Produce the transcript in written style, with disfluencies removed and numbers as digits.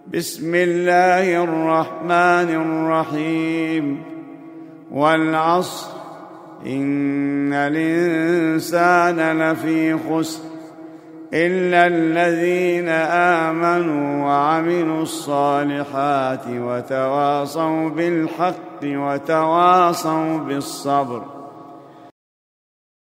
بسم الله الرحمن الرحيم والعصر إن الإنسان لفي خسر إلا الذين آمنوا وعملوا الصالحات وتواصوا بالحق وتواصوا بالصبر.